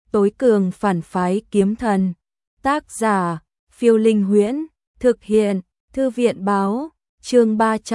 Tối cường phản phái kiếm thần. Tác giả, Phiêu Linh Huyễn. Thực hiện, Thư viện báo. Chương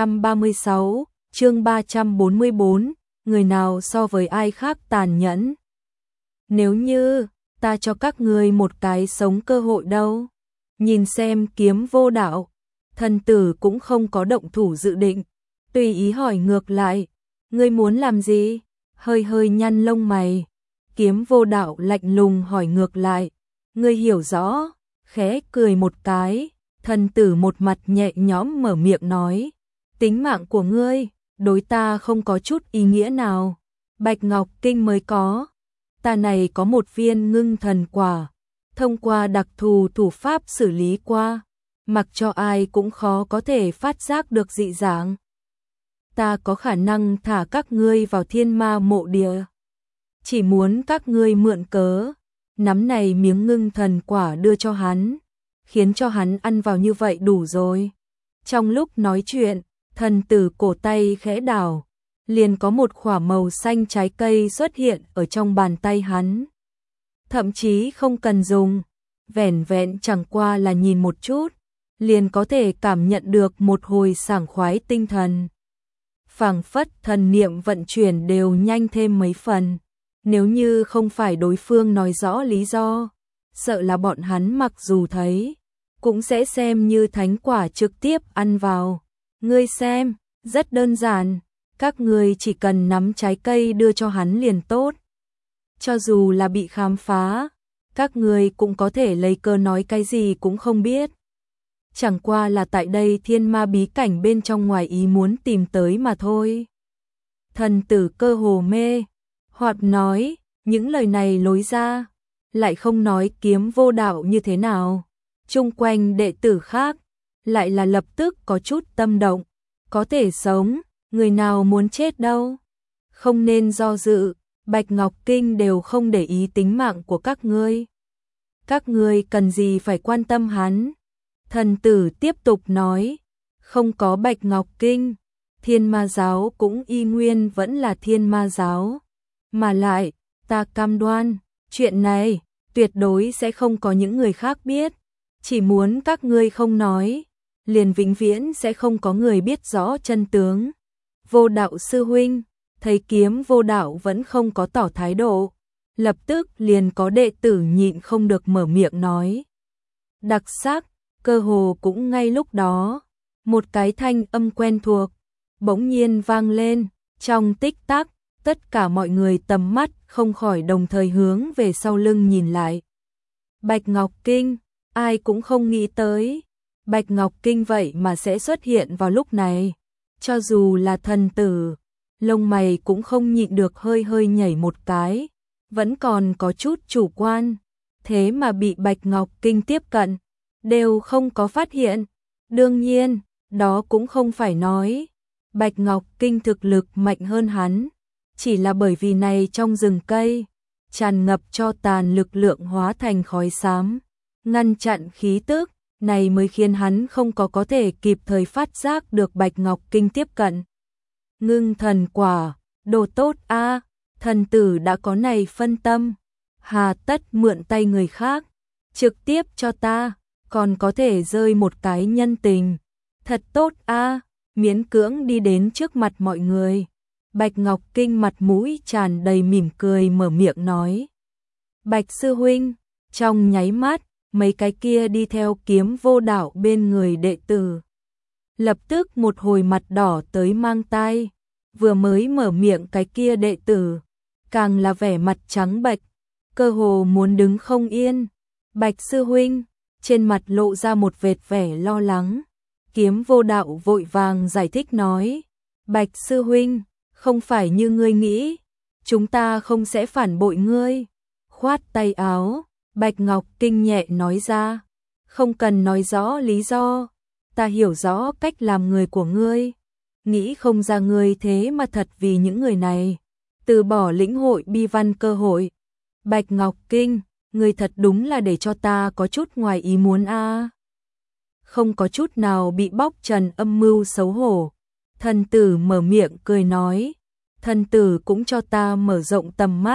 336, chương 344. Người nào so với ai khác tàn nhẫn. Nếu như ta cho các ngươi một cái sống cơ hội đâu. Nhìn xem Kiếm Vô Đạo. Thần tử cũng không có động thủ dự định, tùy ý hỏi ngược lại, ngươi muốn làm gì? Hơi hơi nhăn lông mày. Kiếm Vô Đạo lạnh lùng hỏi ngược lại, ngươi hiểu rõ? Khẽ cười một cái, thần tử một mặt nhẹ nhõm mở miệng nói, tính mạng của ngươi, đối ta không có chút ý nghĩa nào, Bạch Ngọc Kinh mới có. Ta này có một viên ngưng thần quả, thông qua đặc thù thủ pháp xử lý qua, mặc cho ai cũng khó có thể phát giác được dị dạng. Ta có khả năng thả các ngươi vào thiên ma mộ địa. Chỉ muốn các ngươi mượn cớ, nắm này miếng ngưng thần quả đưa cho hắn, khiến cho hắn ăn vào như vậy đủ rồi. Trong lúc nói chuyện, thần tử cổ tay khẽ đảo, liền có một quả màu xanh trái cây xuất hiện ở trong bàn tay hắn. Thậm chí không cần dùng, vẻn vẹn chẳng qua là nhìn một chút, liền có thể cảm nhận được một hồi sảng khoái tinh thần. Phảng phất thần niệm vận chuyển đều nhanh thêm mấy phần. Nếu như không phải đối phương nói rõ lý do, sợ là bọn hắn mặc dù thấy, cũng sẽ xem như thánh quả trực tiếp ăn vào. Ngươi xem, rất đơn giản, các ngươi chỉ cần nắm trái cây đưa cho hắn liền tốt. Cho dù là bị khám phá, các ngươi cũng có thể lấy cơ nói cái gì cũng không biết. Chẳng qua là tại đây thiên ma bí cảnh bên trong ngoài ý muốn tìm tới mà thôi. Thần tử cơ hồ mê, hoặc nói, những lời này lối ra, lại không nói Kiếm Vô Đạo như thế nào. Chung quanh đệ tử khác, lại là lập tức có chút tâm động, có thể sống, người nào muốn chết đâu. Không nên do dự, Bạch Ngọc Kinh đều không để ý tính mạng của các ngươi. Các ngươi cần gì phải quan tâm hắn. Thần tử tiếp tục nói, không có Bạch Ngọc Kinh, Thiên Ma giáo cũng y nguyên vẫn là Thiên Ma giáo. Mà lại, ta cam đoan, chuyện này tuyệt đối sẽ không có những người khác biết. Chỉ muốn các ngươi không nói, liền vĩnh viễn sẽ không có người biết rõ chân tướng. Vô Đạo sư huynh, thấy Kiếm Vô Đạo vẫn không có tỏ thái độ, lập tức liền có đệ tử nhịn không được mở miệng nói. Đặc sắc, cơ hồ cũng ngay lúc đó, một cái thanh âm quen thuộc bỗng nhiên vang lên, trong tích tắc, tất cả mọi người tầm mắt không khỏi đồng thời hướng về sau lưng nhìn lại. Bạch Ngọc Kinh, ai cũng không nghĩ tới, Bạch Ngọc Kinh vậy mà sẽ xuất hiện vào lúc này. Cho dù là thần tử, lông mày cũng không nhịn được hơi hơi nhảy một cái, vẫn còn có chút chủ quan, thế mà bị Bạch Ngọc Kinh tiếp cận, đều không có phát hiện. Đương nhiên, đó cũng không phải nói Bạch Ngọc Kinh thực lực mạnh hơn hắn, chỉ là bởi vì này trong rừng cây tràn ngập cho tàn lực lượng hóa thành khói xám, ngăn chặn khí tức, này mới khiến hắn không có thể kịp thời phát giác được Bạch Ngọc Kinh tiếp cận. Ngưng thần quả, đồ tốt a, thần tử đã có này phân tâm, hà tất mượn tay người khác, trực tiếp cho ta, còn có thể rơi một cái nhân tình. Thật tốt a, miễn cưỡng đi đến trước mặt mọi người. Bạch Ngọc Kinh mặt mũi tràn đầy mỉm cười mở miệng nói. Bạch sư huynh, trong nháy mắt, mấy cái kia đi theo Kiếm Vô Đạo bên người đệ tử. Lập tức một hồi mặt đỏ tới mang tai, vừa mới mở miệng cái kia đệ tử, càng là vẻ mặt trắng bệch, cơ hồ muốn đứng không yên. Bạch sư huynh, trên mặt lộ ra một vệt vẻ lo lắng. Kiếm Vô Đạo vội vàng giải thích nói, Bạch sư huynh, không phải như ngươi nghĩ, chúng ta không sẽ phản bội ngươi. Khoát tay áo, Bạch Ngọc Kinh nhẹ nói ra, không cần nói rõ lý do, ta hiểu rõ cách làm người của ngươi, nghĩ không ra ngươi thế mà thật vì những người này, từ bỏ lĩnh hội bi văn cơ hội. Bạch Ngọc Kinh, ngươi thật đúng là để cho ta có chút ngoài ý muốn a. Không có chút nào bị bóc trần âm mưu xấu hổ. Thần tử mở miệng cười nói, thần tử cũng cho ta mở rộng tầm mắt,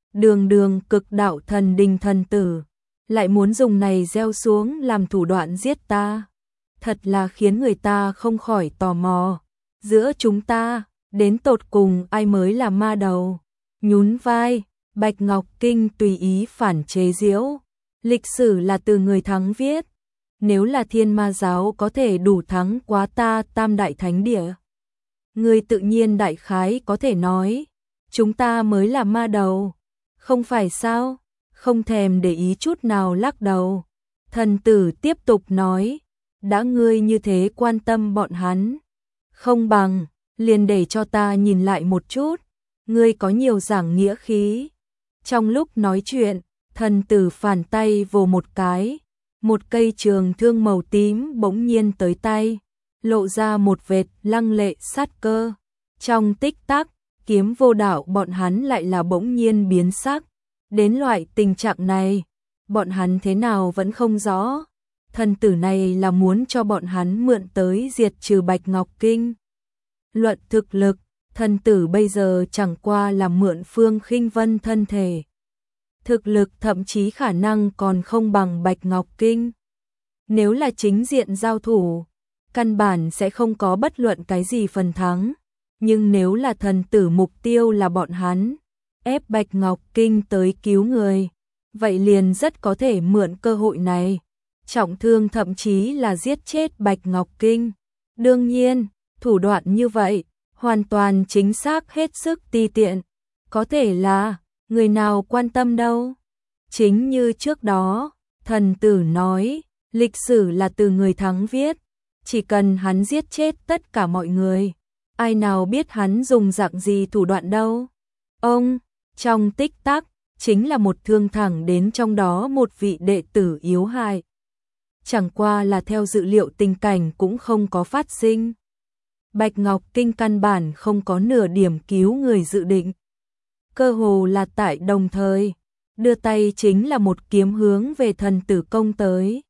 đường đường cực đạo thần đình thần tử, lại muốn dùng này gieo xuống làm thủ đoạn giết ta. Thật là khiến người ta không khỏi tò mò. Giữa chúng ta, đến tột cùng ai mới là ma đầu? Nhún vai, Bạch Ngọc Kinh tùy ý phản chế giễu. Lịch sử là từ người thắng viết. Nếu là Thiên Ma giáo có thể đủ thắng quá ta Tam Đại Thánh Địa, người tự nhiên đại khái có thể nói, chúng ta mới là ma đầu. Không phải sao? Không thèm để ý chút nào lắc đầu. Thần tử tiếp tục nói, đã ngươi như thế quan tâm bọn hắn, không bằng, liền để cho ta nhìn lại một chút, ngươi có nhiều giảng nghĩa khí. Trong lúc nói chuyện, thần tử phản tay vồ một cái, một cây trường thương màu tím bỗng nhiên tới tay, lộ ra một vệt lăng lệ sát cơ. Trong tích tắc, kiếm vô đạo bọn hắn lại là bỗng nhiên biến sắc. Đến loại tình trạng này, bọn hắn thế nào vẫn không rõ. Thần tử này là muốn cho bọn hắn mượn tới diệt trừ Bạch Ngọc Kinh. Luận thực lực, thần tử bây giờ chẳng qua là mượn Phương Khinh Vân thân thể. Thực lực thậm chí khả năng còn không bằng Bạch Ngọc Kinh. Nếu là chính diện giao thủ, căn bản sẽ không có bất luận cái gì phần thắng. Nhưng nếu là thần tử mục tiêu là bọn hắn, ép Bạch Ngọc Kinh tới cứu người, vậy liền rất có thể mượn cơ hội này, trọng thương thậm chí là giết chết Bạch Ngọc Kinh. Đương nhiên, thủ đoạn như vậy, hoàn toàn chính xác hết sức ti tiện. Có thể là, người nào quan tâm đâu. Chính như trước đó, thần tử nói, lịch sử là từ người thắng viết, chỉ cần hắn giết chết tất cả mọi người, ai nào biết hắn dùng dạng gì thủ đoạn đâu. Ông, trong tích tắc, chính là một thương thẳng đến trong đó một vị đệ tử yếu hại. Chẳng qua là theo dự liệu tình cảnh cũng không có phát sinh. Bạch Ngọc Kinh căn bản không có nửa điểm cứu người dự định. Cơ hồ là tại đồng thời, đưa tay chính là một kiếm hướng về thần tử công tới.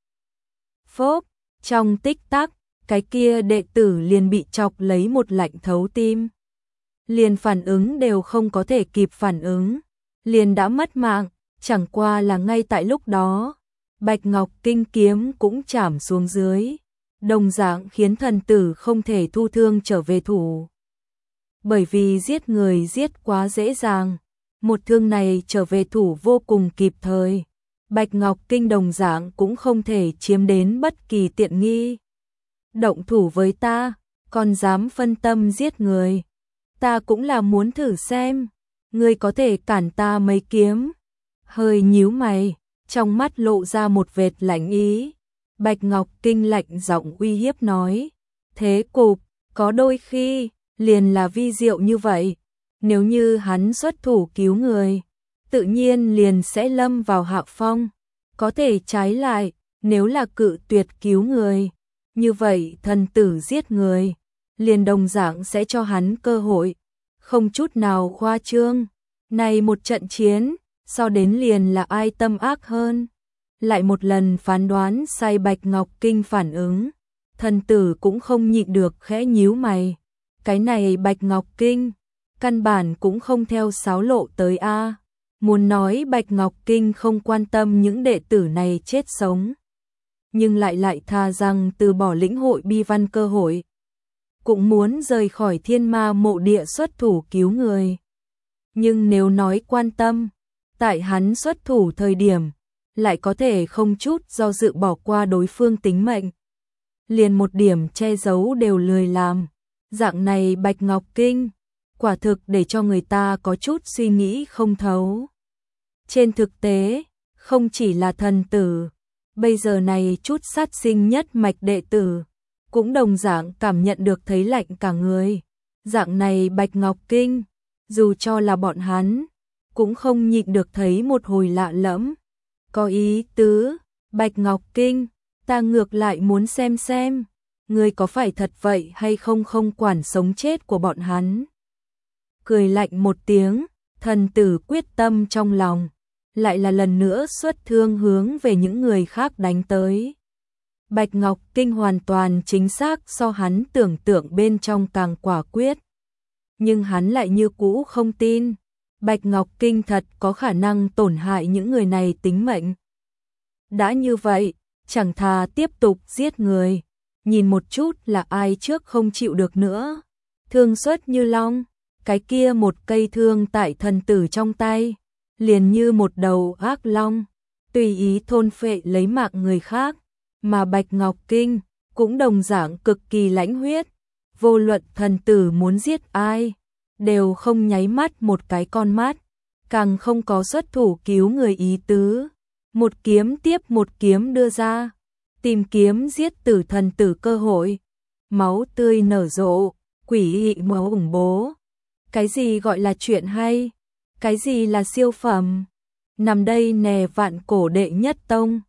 Phốp, trong tích tắc, cái kia đệ tử liền bị chọc lấy một lạnh thấu tim. Liền phản ứng đều không có thể kịp phản ứng, liền đã mất mạng. Chẳng qua là ngay tại lúc đó, Bạch Ngọc Kinh kiếm cũng chảm xuống dưới, đồng dạng khiến thần tử không thể thu thương trở về thủ. Bởi vì giết người giết quá dễ dàng, một thương này trở về thủ vô cùng kịp thời. Bạch Ngọc Kinh đồng dạng cũng không thể chiếm đến bất kỳ tiện nghi. Động thủ với ta, còn dám phân tâm giết người. Ta cũng là muốn thử xem, ngươi có thể cản ta mấy kiếm. Hơi nhíu mày, trong mắt lộ ra một vệt lạnh ý. Bạch Ngọc Kinh lạnh giọng uy hiếp nói, thế cục, có đôi khi, liền là vi diệu như vậy. Nếu như hắn xuất thủ cứu người, tự nhiên liền sẽ lâm vào hạ phong. Có thể trái lại, nếu là cự tuyệt cứu người, như vậy thần tử giết người, liền đồng dạng sẽ cho hắn cơ hội. Không chút nào khoa trương, này một trận chiến, so đến liền là ai tâm ác hơn. Lại một lần phán đoán sai Bạch Ngọc Kinh phản ứng, thần tử cũng không nhịn được khẽ nhíu mày. Cái này Bạch Ngọc Kinh, căn bản cũng không theo sáo lộ tới a. Muốn nói Bạch Ngọc Kinh không quan tâm những đệ tử này chết sống, nhưng lại tha rằng từ bỏ lĩnh hội bi văn cơ hội, cũng muốn rời khỏi Thiên Ma mộ địa xuất thủ cứu người. Nhưng nếu nói quan tâm, tại hắn xuất thủ thời điểm, lại có thể không chút do dự bỏ qua đối phương tính mệnh. Liền một điểm che giấu đều lười làm. Dạng này Bạch Ngọc Kinh, quả thực để cho người ta có chút suy nghĩ không thấu. Trên thực tế, không chỉ là thần tử, bây giờ này chút sát sinh nhất mạch đệ tử, cũng đồng dạng cảm nhận được thấy lạnh cả người. Dạng này Bạch Ngọc Kinh, dù cho là bọn hắn, cũng không nhịn được thấy một hồi lạ lẫm. Có ý tứ, Bạch Ngọc Kinh, ta ngược lại muốn xem, ngươi có phải thật vậy hay không không quản sống chết của bọn hắn. Cười lạnh một tiếng, thần tử quyết tâm trong lòng, lại là lần nữa xuất thương hướng về những người khác đánh tới. Bạch Ngọc Kinh hoàn toàn chính xác so hắn tưởng tượng bên trong càng quả quyết. Nhưng hắn lại như cũ không tin, Bạch Ngọc Kinh thật có khả năng tổn hại những người này tính mệnh. Đã như vậy, chẳng thà tiếp tục giết người, nhìn một chút là ai trước không chịu được nữa. Thương xuất như long, cái kia một cây thương tại thần tử trong tay, liền như một đầu ác long, tùy ý thôn phệ lấy mạng người khác, mà Bạch Ngọc Kinh cũng đồng dạng cực kỳ lãnh huyết, vô luận thần tử muốn giết ai, đều không nháy mắt một cái con mắt, càng không có xuất thủ cứu người ý tứ, một kiếm tiếp một kiếm đưa ra, tìm kiếm giết tử thần tử cơ hội, máu tươi nở rộ, quỷ dị máu ủng bố. Cái gì gọi là chuyện hay? Cái gì là siêu phẩm? Nằm đây nè vạn cổ đệ nhất tông,